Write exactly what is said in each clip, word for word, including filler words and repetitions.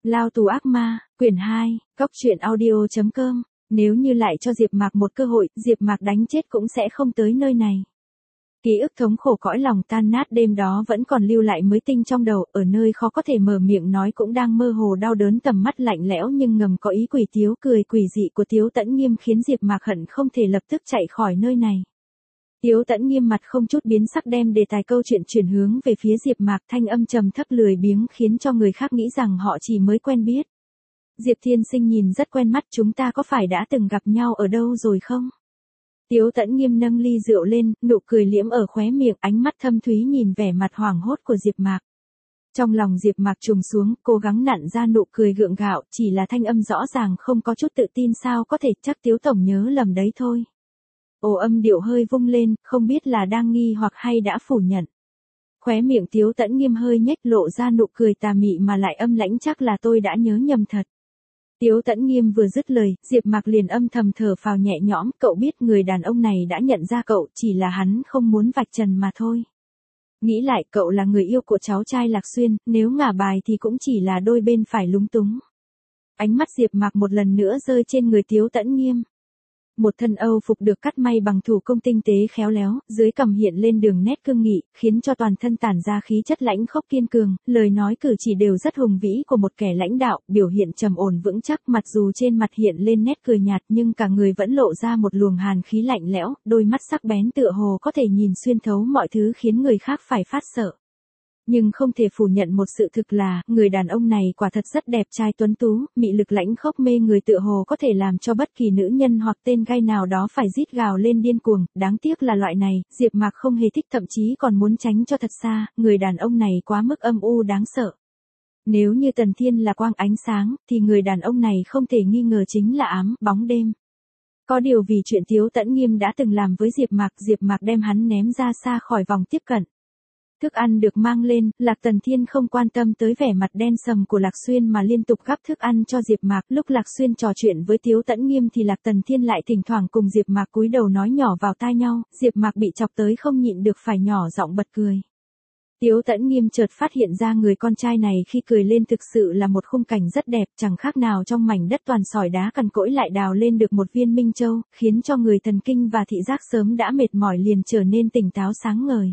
Lao tù ác ma, quyển hai, góc truyện audio chấm com. Nếu như lại cho Diệp Mạc một cơ hội, Diệp Mạc đánh chết cũng sẽ không tới nơi này. Ký ức thống khổ cõi lòng tan nát đêm đó vẫn còn lưu lại mới tinh trong đầu, ở nơi khó có thể mở miệng nói cũng đang mơ hồ đau đớn, tầm mắt lạnh lẽo nhưng ngầm có ý quỷ tiếu cười quỷ dị của Tiếu Tẫn Nghiêm khiến Diệp Mạc hận không thể lập tức chạy khỏi nơi này. Tiếu Tẫn Nghiêm mặt không chút biến sắc đem đề tài câu chuyện chuyển hướng về phía Diệp Mạc, thanh âm trầm thấp lười biếng khiến cho người khác nghĩ rằng họ chỉ mới quen biết. Diệp Thiên Sinh nhìn rất quen mắt, chúng ta có phải đã từng gặp nhau ở đâu rồi không? Tiếu Tẫn Nghiêm nâng ly rượu lên, nụ cười liễm ở khóe miệng, ánh mắt thâm thúy nhìn vẻ mặt hoảng hốt của Diệp Mạc. Trong lòng Diệp Mạc trùng xuống, cố gắng nặn ra nụ cười gượng gạo, chỉ là thanh âm rõ ràng không có chút tự tin sao có thể, chắc Tiếu tổng nhớ lầm đấy thôi. Ồ, âm điệu hơi vung lên, không biết là đang nghi hoặc hay đã phủ nhận. Khóe miệng Tiếu Tẫn Nghiêm hơi nhếch lộ ra nụ cười tà mị mà lại âm lãnh, chắc là tôi đã nhớ nhầm thật. Tiếu Tẫn Nghiêm vừa dứt lời, Diệp Mạc liền âm thầm thở phào nhẹ nhõm, cậu biết người đàn ông này đã nhận ra cậu, chỉ là hắn không muốn vạch trần mà thôi. Nghĩ lại, cậu là người yêu của cháu trai Lạc Xuyên, nếu ngả bài thì cũng chỉ là đôi bên phải lúng túng. Ánh mắt Diệp Mạc một lần nữa rơi trên người Tiếu Tẫn Nghiêm. Một thân Âu phục được cắt may bằng thủ công tinh tế khéo léo, dưới cằm hiện lên đường nét cương nghị, khiến cho toàn thân tản ra khí chất lãnh khốc kiên cường, lời nói cử chỉ đều rất hùng vĩ của một kẻ lãnh đạo, biểu hiện trầm ổn vững chắc, mặc dù trên mặt hiện lên nét cười nhạt nhưng cả người vẫn lộ ra một luồng hàn khí lạnh lẽo, đôi mắt sắc bén tựa hồ có thể nhìn xuyên thấu mọi thứ khiến người khác phải phát sợ. Nhưng không thể phủ nhận một sự thực là, người đàn ông này quả thật rất đẹp trai tuấn tú, mị lực lãnh khốc mê người tựa hồ có thể làm cho bất kỳ nữ nhân hoặc tên gai nào đó phải rít gào lên điên cuồng, đáng tiếc là loại này, Diệp Mạc không hề thích, thậm chí còn muốn tránh cho thật xa, người đàn ông này quá mức âm u đáng sợ. Nếu như Tần Thiên là quang ánh sáng, thì người đàn ông này không thể nghi ngờ chính là ám, bóng đêm. Có điều vì chuyện Tiếu Tẫn Nghiêm đã từng làm với Diệp Mạc, Diệp Mạc đem hắn ném ra xa khỏi vòng tiếp cận. Thức ăn được mang lên, Lạc Tần Thiên không quan tâm tới vẻ mặt đen sầm của Lạc Xuyên mà liên tục gắp thức ăn cho Diệp Mạc. Lúc Lạc Xuyên trò chuyện với Tiếu Tẫn Nghiêm thì Lạc Tần Thiên lại thỉnh thoảng cùng Diệp Mạc cúi đầu nói nhỏ vào tai nhau, Diệp Mạc bị chọc tới không nhịn được phải nhỏ giọng bật cười. Tiếu Tẫn Nghiêm chợt phát hiện ra người con trai này khi cười lên thực sự là một khung cảnh rất đẹp, chẳng khác nào trong mảnh đất toàn sỏi đá cằn cỗi lại đào lên được một viên minh châu, khiến cho người thần kinh và thị giác sớm đã mệt mỏi liền trở nên tỉnh táo sáng ngời.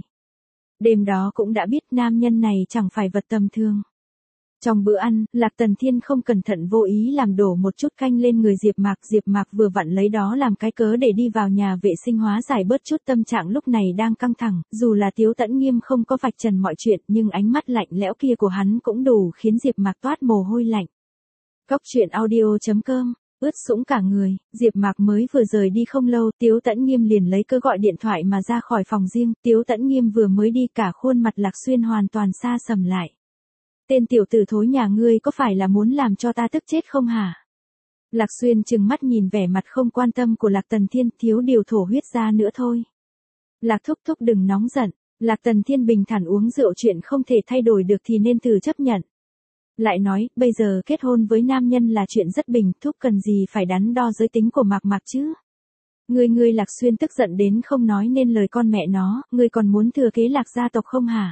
Đêm đó cũng đã biết nam nhân này chẳng phải vật tầm thường. Trong bữa ăn, Lạc Tần Thiên không cẩn thận vô ý làm đổ một chút canh lên người Diệp Mạc, Diệp Mạc vừa vặn lấy đó làm cái cớ để đi vào nhà vệ sinh hóa giải bớt chút tâm trạng lúc này đang căng thẳng, dù là Tiếu Tẫn Nghiêm không có vạch trần mọi chuyện, nhưng ánh mắt lạnh lẽo kia của hắn cũng đủ khiến Diệp Mạc toát mồ hôi lạnh. Góc truyện audio chấm com. Ướt sũng cả người, Diệp Mạc mới vừa rời đi không lâu, Tiếu Tẫn Nghiêm liền lấy cớ gọi điện thoại mà ra khỏi phòng riêng, Tiếu Tẫn Nghiêm vừa mới đi cả khuôn mặt Lạc Xuyên hoàn toàn xa sầm lại. Tên tiểu tử thối nhà ngươi có phải là muốn làm cho ta tức chết không hả? Lạc Xuyên trừng mắt nhìn vẻ mặt không quan tâm của Lạc Tần Thiên, thiếu điều thổ huyết ra nữa thôi. Lạc thúc thúc đừng nóng giận, Lạc Tần Thiên bình thản uống rượu, chuyện không thể thay đổi được thì nên từ chấp nhận. Lại nói, bây giờ kết hôn với nam nhân là chuyện rất bình, thúc cần gì phải đắn đo giới tính của Mạc Mạc chứ? Ngươi ngươi Lạc Xuyên tức giận đến không nói nên lời con mẹ nó, ngươi còn muốn thừa kế Lạc gia tộc không hả?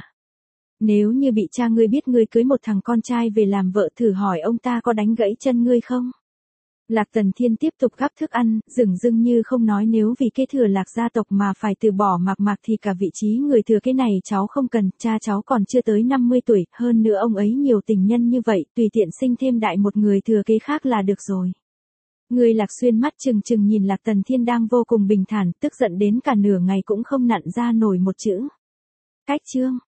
Nếu như bị cha ngươi biết ngươi cưới một thằng con trai về làm vợ, thử hỏi ông ta có đánh gãy chân ngươi không? Lạc Tần Thiên tiếp tục gắp thức ăn, dửng dưng như không nói, nếu vì kế thừa Lạc gia tộc mà phải từ bỏ Mạc Mạc thì cả vị trí người thừa kế này cháu không cần, cha cháu còn chưa tới năm mươi tuổi, hơn nữa ông ấy nhiều tình nhân như vậy, tùy tiện sinh thêm đại một người thừa kế khác là được rồi. Người Lạc Xuyên mắt trừng trừng nhìn Lạc Tần Thiên đang vô cùng bình thản, tức giận đến cả nửa ngày cũng không nặn ra nổi một chữ. Cách chương.